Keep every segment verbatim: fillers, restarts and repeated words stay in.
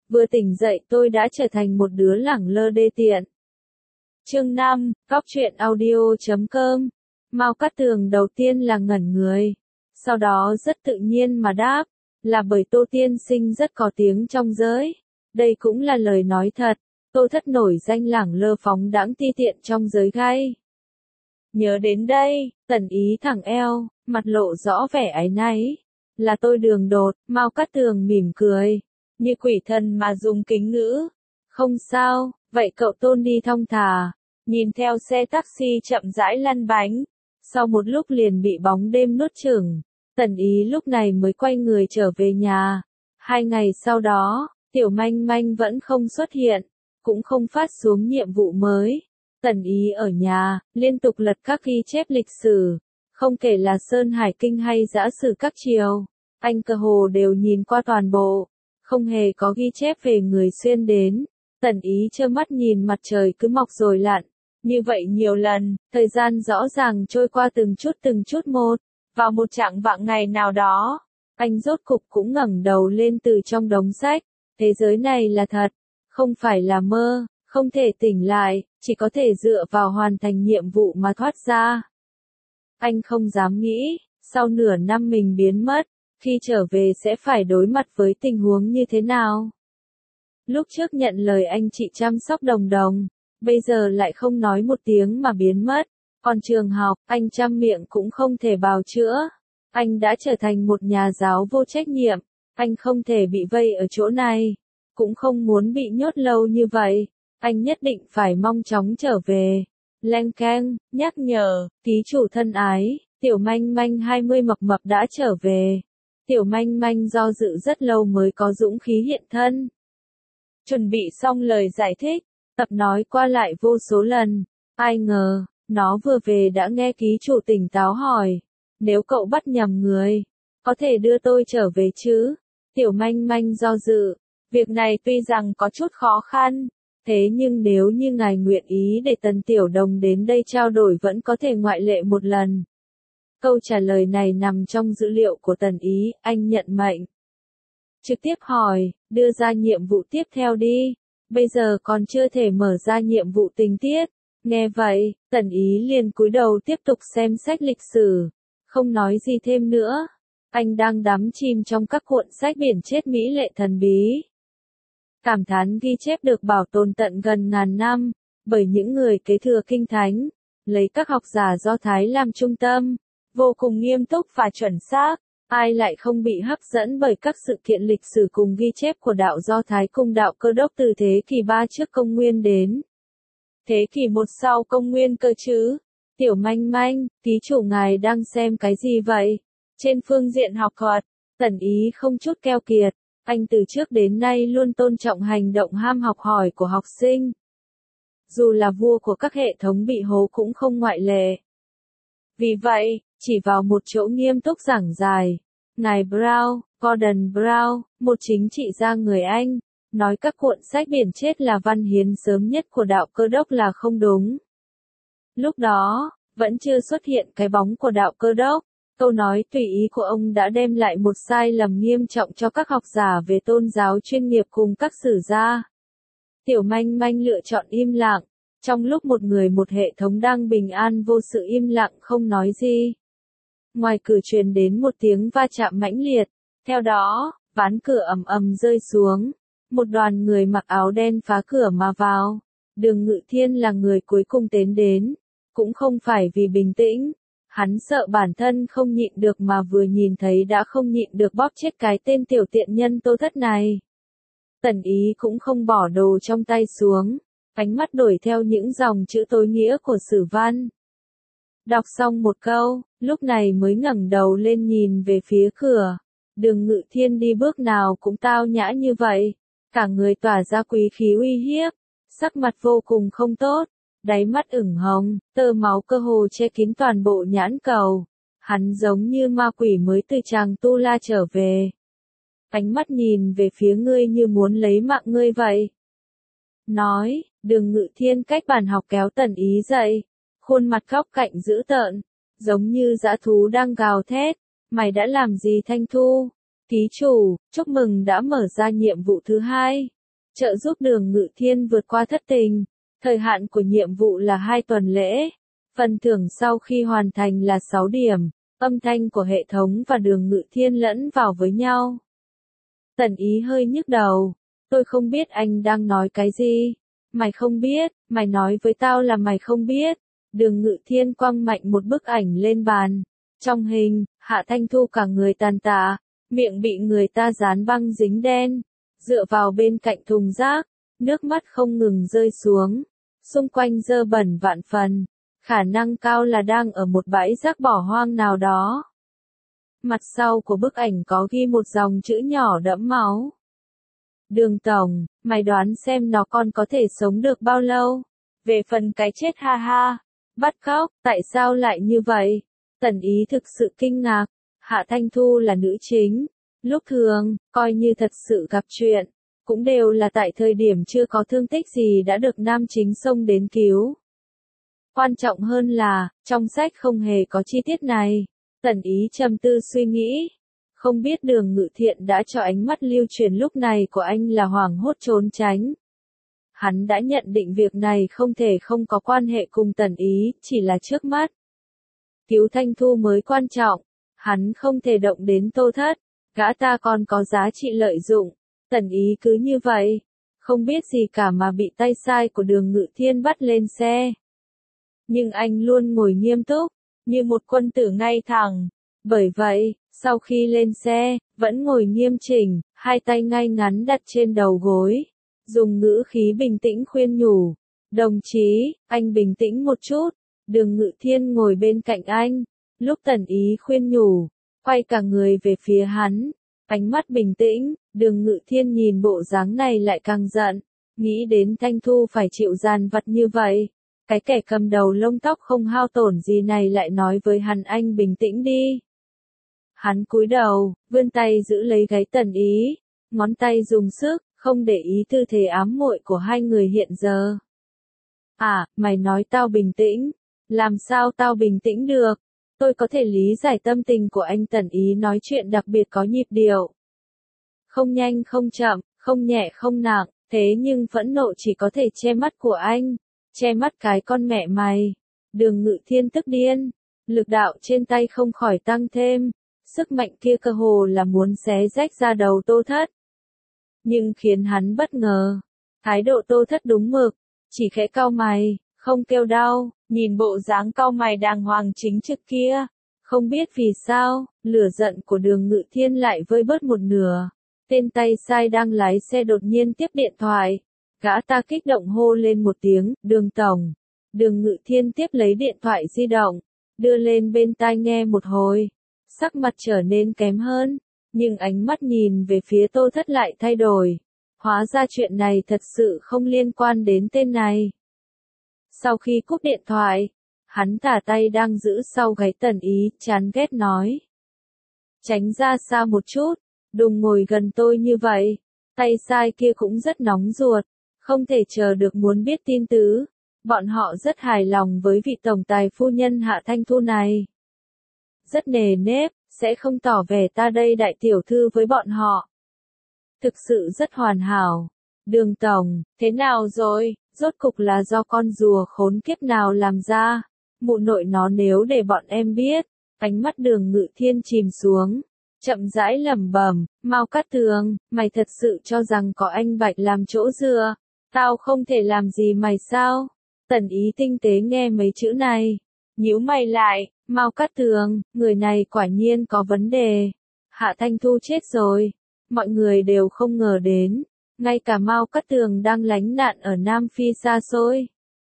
vừa tỉnh dậy tôi đã trở thành một đứa lẳng lơ đê tiện. Chương năm, Góc truyện audio chấm com. Mao Cát Tường đầu tiên là ngẩn người, sau đó rất tự nhiên mà đáp, là bởi Tô tiên sinh rất có tiếng trong giới. Đây cũng là lời nói thật, Tô Thất nổi danh lẳng lơ phóng đãng ti tiện trong giới gay. Nhớ đến đây, Tần Ý thẳng eo, mặt lộ rõ vẻ áy náy. Là tôi đường đột, Mao Cát Tường mỉm cười, như quỷ thần mà dùng kính ngữ. Không sao, vậy cậu Tôn đi thong thả, nhìn theo xe taxi chậm rãi lăn bánh. Sau một lúc liền bị bóng đêm nuốt chửng, Tần Ý lúc này mới quay người trở về nhà. Hai ngày sau đó, Tiểu Manh Manh vẫn không xuất hiện, cũng không phát xuống nhiệm vụ mới. Tần Ý ở nhà, liên tục lật các ghi chép lịch sử, không kể là Sơn Hải Kinh hay Giã Sử các triều, anh cơ hồ đều nhìn qua toàn bộ, không hề có ghi chép về người xuyên đến. Tần Ý trơ mắt nhìn mặt trời cứ mọc rồi lặn, như vậy nhiều lần, thời gian rõ ràng trôi qua từng chút từng chút một. Vào một trạng vạng ngày nào đó, anh rốt cục cũng ngẩng đầu lên từ trong đống sách. Thế giới này là thật, không phải là mơ, không thể tỉnh lại, chỉ có thể dựa vào hoàn thành nhiệm vụ mà thoát ra. Anh không dám nghĩ, sau nửa năm mình biến mất, khi trở về sẽ phải đối mặt với tình huống như thế nào. Lúc trước nhận lời anh chị chăm sóc Đồng Đồng, bây giờ lại không nói một tiếng mà biến mất. Còn trường học, anh trăm miệng cũng không thể bào chữa. Anh đã trở thành một nhà giáo vô trách nhiệm, anh không thể bị vây ở chỗ này, cũng không muốn bị nhốt lâu như vậy. Anh nhất định phải mong chóng trở về. Leng keng, nhắc nhở, ký chủ thân ái, Tiểu Manh Manh hai mươi mập mập đã trở về. Tiểu Manh Manh do dự rất lâu mới có dũng khí hiện thân. Chuẩn bị xong lời giải thích, tập nói qua lại vô số lần, ai ngờ, nó vừa về đã nghe ký chủ tỉnh táo hỏi, nếu cậu bắt nhầm người, có thể đưa tôi trở về chứ? Tiểu Manh Manh do dự, việc này tuy rằng có chút khó khăn, thế nhưng nếu như ngài nguyện ý để Tần Tiểu Đồng đến đây trao đổi vẫn có thể ngoại lệ một lần. Câu trả lời này nằm trong dữ liệu của Tần Ý, anh nhận mệnh. Trực tiếp hỏi, đưa ra nhiệm vụ tiếp theo đi, bây giờ còn chưa thể mở ra nhiệm vụ tình tiết. Nghe vậy, Tần Ý liền cúi đầu tiếp tục xem sách lịch sử, không nói gì thêm nữa. Anh đang đắm chìm trong các cuộn sách biển chết mỹ lệ thần bí. Cảm thán ghi chép được bảo tồn tận gần ngàn năm, bởi những người kế thừa kinh thánh, lấy các học giả Do Thái làm trung tâm, vô cùng nghiêm túc và chuẩn xác. Ai lại không bị hấp dẫn bởi các sự kiện lịch sử cùng ghi chép của đạo Do Thái cùng đạo Cơ Đốc từ thế kỷ ba trước công nguyên đến thế kỷ một sau công nguyên cơ chứ? Tiểu Manh Manh, ký chủ ngài đang xem cái gì vậy? Trên phương diện học thuật, Tần Ý không chút keo kiệt, anh từ trước đến nay luôn tôn trọng hành động ham học hỏi của học sinh. Dù là vua của các hệ thống bị hố cũng không ngoại lệ. Vì vậy, chỉ vào một chỗ nghiêm túc giảng giải, ngài Brown, Gordon Brown, một chính trị gia người Anh, nói các cuộn sách biển chết là văn hiến sớm nhất của đạo Cơ Đốc là không đúng. Lúc đó, vẫn chưa xuất hiện cái bóng của đạo Cơ Đốc. Câu nói tùy ý của ông đã đem lại một sai lầm nghiêm trọng cho các học giả về tôn giáo chuyên nghiệp cùng các sử gia. Tiểu Manh Manh lựa chọn im lặng, trong lúc một người một hệ thống đang bình an vô sự im lặng không nói gì. Ngoài cửa truyền đến một tiếng va chạm mãnh liệt, theo đó, ván cửa ầm ầm rơi xuống, một đoàn người mặc áo đen phá cửa mà vào. Đường Ngự Thiên là người cuối cùng tiến đến, cũng không phải vì bình tĩnh, hắn sợ bản thân không nhịn được mà vừa nhìn thấy đã không nhịn được bóp chết cái tên tiểu tiện nhân Tô Thất này. Tần Ý cũng không bỏ đồ trong tay xuống, ánh mắt đổi theo những dòng chữ tối nghĩa của sử văn. Đọc xong một câu, lúc này mới ngẩng đầu lên nhìn về phía cửa. Đường Ngự Thiên đi bước nào cũng tao nhã như vậy, cả người tỏa ra quý khí uy hiếp, sắc mặt vô cùng không tốt, đáy mắt ửng hồng, tơ máu cơ hồ che kín toàn bộ nhãn cầu. Hắn giống như ma quỷ mới từ Tràng Tu La trở về. Ánh mắt nhìn về phía ngươi như muốn lấy mạng ngươi vậy. Nói, Đường Ngự Thiên cách bàn học kéo Tần Ý dậy, khuôn mặt góc cạnh dữ tợn, giống như dã thú đang gào thét. Mày đã làm gì Thanh Thu? Ký chủ, chúc mừng đã mở ra nhiệm vụ thứ hai. trợ giúp Đường Ngự Thiên vượt qua thất tình. Thời hạn của nhiệm vụ là hai tuần lễ. Phần thưởng sau khi hoàn thành là sáu điểm. Âm thanh của hệ thống và Đường Ngự Thiên lẫn vào với nhau. Tần Ý hơi nhức đầu. Tôi không biết anh đang nói cái gì. Mày không biết, mày nói với tao là mày không biết. Đường Ngự Thiên quăng mạnh một bức ảnh lên bàn. Trong hình, Hạ Thanh Thu cả người tàn tạ, miệng bị người ta dán băng dính đen, dựa vào bên cạnh thùng rác, nước mắt không ngừng rơi xuống. Xung quanh dơ bẩn vạn phần, khả năng cao là đang ở một bãi rác bỏ hoang nào đó. Mặt sau của bức ảnh có ghi một dòng chữ nhỏ đẫm máu. Đường Tổng, mày đoán xem nó còn có thể sống được bao lâu? Về phần cái chết ha ha, bắt cóc, tại sao lại như vậy? Tần Ý thực sự kinh ngạc. Hạ Thanh Thu là nữ chính. Lúc thường, coi như thật sự gặp chuyện, cũng đều là tại thời điểm chưa có thương tích gì đã được nam chính xông đến cứu. Quan trọng hơn là, trong sách không hề có chi tiết này. Tần Ý trầm tư suy nghĩ. Không biết Đường Ngự Thiện đã cho ánh mắt lưu truyền lúc này của anh là hoảng hốt trốn tránh. Hắn đã nhận định việc này không thể không có quan hệ cùng Tần Ý, chỉ là trước mắt. Cứu Thanh Thu mới quan trọng. Hắn không thể động đến Tô Thất. Gã ta còn có giá trị lợi dụng. Tần Ý cứ như vậy. Không biết gì cả mà bị tay sai của Đường Ngự Thiên bắt lên xe. Nhưng anh luôn ngồi nghiêm túc, như một quân tử ngay thẳng. Bởi vậy, sau khi lên xe, vẫn ngồi nghiêm chỉnh, hai tay ngay ngắn đặt trên đầu gối. Dùng ngữ khí bình tĩnh khuyên nhủ. Đồng chí, anh bình tĩnh một chút. Đường Ngự Thiên ngồi bên cạnh anh. Lúc Tần Ý khuyên nhủ, quay cả người về phía hắn. Ánh mắt bình tĩnh, Đường Ngự Thiên nhìn bộ dáng này lại càng giận. Nghĩ đến Thanh Thu phải chịu gian vặt như vậy. Cái kẻ cầm đầu lông tóc không hao tổn gì này lại nói với hắn anh bình tĩnh đi. Hắn cúi đầu, vươn tay giữ lấy gáy Tần Ý. Ngón tay dùng sức, không để ý tư thế ám muội của hai người hiện giờ. À, mày nói tao bình tĩnh. Làm sao tao bình tĩnh được? Tôi có thể lý giải tâm tình của anh. Tần Ý nói chuyện đặc biệt có nhịp điệu. Không nhanh không chậm, không nhẹ không nặng, thế nhưng phẫn nộ chỉ có thể che mắt của anh. Che mắt cái con mẹ mày. Đường Ngự Thiên tức điên. Lực đạo trên tay không khỏi tăng thêm. Sức mạnh kia cơ hồ là muốn xé rách ra đầu Tô Thất. Nhưng khiến hắn bất ngờ. Thái độ Tô Thất đúng mực. Chỉ khẽ cau mày, không kêu đau. Nhìn bộ dáng cau mày đàng hoàng chính trực kia. Không biết vì sao, lửa giận của Đường Ngự Thiên lại vơi bớt một nửa. Tên tay sai đang lái xe đột nhiên tiếp điện thoại. Gã ta kích động hô lên một tiếng, Đường Tổng. Đường Ngự Thiên tiếp lấy điện thoại di động, đưa lên bên tai nghe một hồi. Sắc mặt trở nên kém hơn, nhưng ánh mắt nhìn về phía Tô Thất lại thay đổi. Hóa ra chuyện này thật sự không liên quan đến tên này. Sau khi cúp điện thoại, hắn thả tay đang giữ sau gáy Tần Ý, chán ghét nói. Tránh ra xa một chút, đừng ngồi gần tôi như vậy. Tay sai kia cũng rất nóng ruột, không thể chờ được muốn biết tin tứ. Bọn họ rất hài lòng với vị tổng tài phu nhân Hạ Thanh Thu này. Rất nề nếp, sẽ không tỏ vẻ ta đây đại tiểu thư với bọn họ. Thực sự rất hoàn hảo. Đường Tổng, thế nào rồi, rốt cục là do con rùa khốn kiếp nào làm ra. Mụ nội nó nếu để bọn em biết. Ánh mắt Đường Ngự Thiên chìm xuống. Chậm rãi lẩm bẩm, Mao Cát Tường, mày thật sự cho rằng có anh Bạch làm chỗ dựa. Tao không thể làm gì mày sao? Tần Ý tinh tế nghe mấy chữ này. Nhíu mày lại, Mao Cát Tường, người này quả nhiên có vấn đề. Hạ Thanh Thu chết rồi. Mọi người đều không ngờ đến. Ngay cả Mao Cát Tường đang lánh nạn ở Nam Phi xa xôi.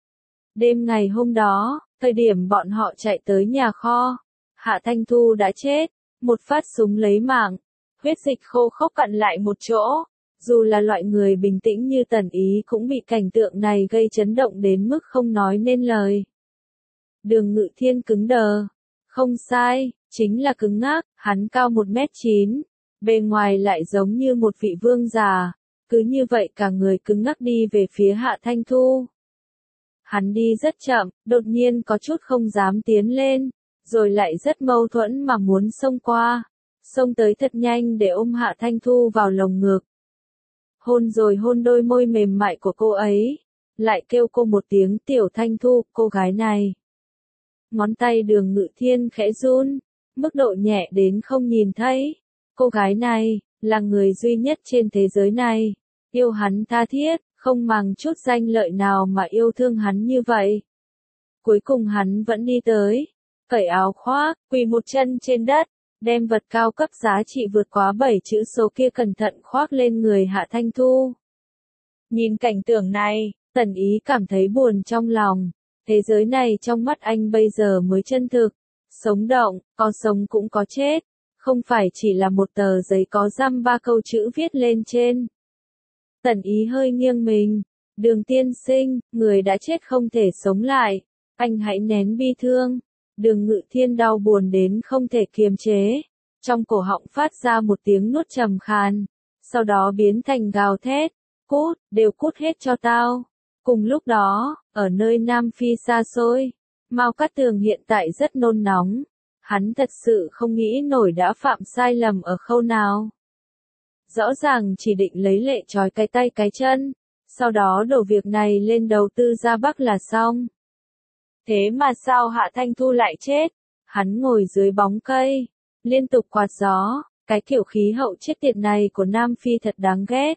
Đêm ngày hôm đó, thời điểm bọn họ chạy tới nhà kho, Hạ Thanh Thu đã chết. Một phát súng lấy mạng. Huyết dịch khô khốc cặn lại một chỗ. Dù là loại người bình tĩnh như Tần Ý cũng bị cảnh tượng này gây chấn động đến mức không nói nên lời. Đường Ngự Thiên cứng đờ. Không sai, chính là cứng ngắc. Hắn cao một mét chín. Bề ngoài lại giống như một vị vương già. Cứ như vậy cả người cứng ngắc đi về phía Hạ Thanh Thu. Hắn đi rất chậm, đột nhiên có chút không dám tiến lên. Rồi lại rất mâu thuẫn mà muốn xông qua. Xông tới thật nhanh để ôm Hạ Thanh Thu vào lồng ngực. hôn rồi hôn đôi môi mềm mại của cô ấy, lại kêu cô một tiếng Tiểu Thanh Thu, cô gái này. Ngón tay Đường Ngự Thiên khẽ run, mức độ nhẹ đến không nhìn thấy. Cô gái này, là người duy nhất trên thế giới này, yêu hắn tha thiết, không màng chút danh lợi nào mà yêu thương hắn như vậy. Cuối cùng hắn vẫn đi tới, cởi áo khoác, quỳ một chân trên đất, đem vật cao cấp giá trị vượt quá bảy chữ số kia cẩn thận khoác lên người Hạ Thanh Thu. Nhìn cảnh tượng này, Tần Ý cảm thấy buồn trong lòng. Thế giới này trong mắt anh bây giờ mới chân thực, sống động, có sống cũng có chết, không phải chỉ là một tờ giấy có dăm ba câu chữ viết lên trên. Tần Ý hơi nghiêng mình, Đường tiên sinh, người đã chết không thể sống lại, anh hãy nén bi thương. Đường Ngự Thiên đau buồn đến không thể kiềm chế, trong cổ họng phát ra một tiếng nuốt trầm khàn, sau đó biến thành gào thét, cút, đều cút hết cho tao. Cùng lúc đó, ở nơi Nam Phi xa xôi, Mao Cát Tường hiện tại rất nôn nóng, hắn thật sự không nghĩ nổi đã phạm sai lầm ở khâu nào. Rõ ràng chỉ định lấy lệ trói cái tay cái chân, sau đó đổ việc này lên đầu Tư Gia Bắc là xong. Thế mà sao Hạ Thanh Thu lại chết? Hắn ngồi dưới bóng cây, liên tục quạt gió, cái kiểu khí hậu chết tiệt này của Nam Phi thật đáng ghét.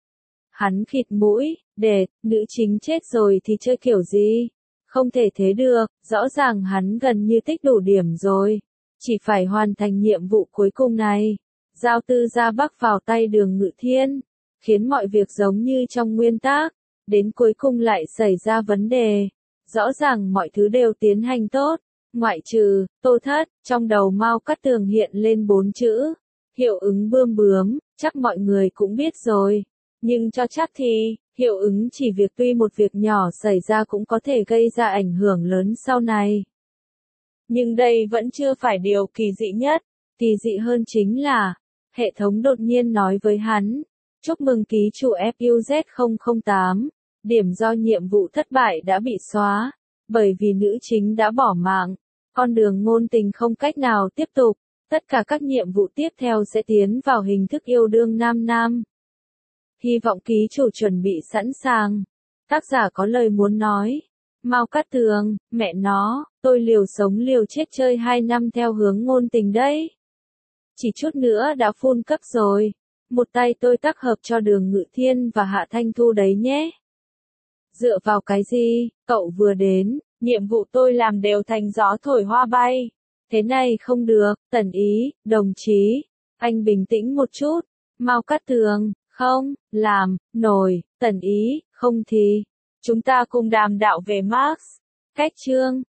Hắn khịt mũi, đệt, nữ chính chết rồi thì chơi kiểu gì? Không thể thế được, rõ ràng hắn gần như tích đủ điểm rồi. Chỉ phải hoàn thành nhiệm vụ cuối cùng này. Giao Tư Gia Bắc vào tay Đường Ngự Thiên, khiến mọi việc giống như trong nguyên tắc, đến cuối cùng lại xảy ra vấn đề. Rõ ràng mọi thứ đều tiến hành tốt, ngoại trừ, Tô Thất, trong đầu Mao Cát Tường hiện lên bốn chữ. Hiệu ứng bươm bướm, chắc mọi người cũng biết rồi. Nhưng cho chắc thì, hiệu ứng chỉ việc tuy một việc nhỏ xảy ra cũng có thể gây ra ảnh hưởng lớn sau này. Nhưng đây vẫn chưa phải điều kỳ dị nhất, kỳ dị hơn chính là, hệ thống đột nhiên nói với hắn, chúc mừng ký chủ F U Z không không tám, điểm do nhiệm vụ thất bại đã bị xóa, bởi vì nữ chính đã bỏ mạng, con đường ngôn tình không cách nào tiếp tục, tất cả các nhiệm vụ tiếp theo sẽ tiến vào hình thức yêu đương nam nam. Hy vọng ký chủ chuẩn bị sẵn sàng. Tác giả có lời muốn nói. Mao Cát Tường, mẹ nó, tôi liều sống liều chết chơi hai năm theo hướng ngôn tình đấy. Chỉ chút nữa đã full cấp rồi. Một tay tôi tác hợp cho Đường Ngự Thiên và Hạ Thanh Thu đấy nhé. Dựa vào cái gì, cậu vừa đến, nhiệm vụ tôi làm đều thành gió thổi hoa bay. Thế này không được, Tần Ý, đồng chí, anh bình tĩnh một chút. Mao Cát Tường, không, làm, nổi, Tần Ý, không thì, chúng ta cùng đàm đạo về Marx. Cách chương.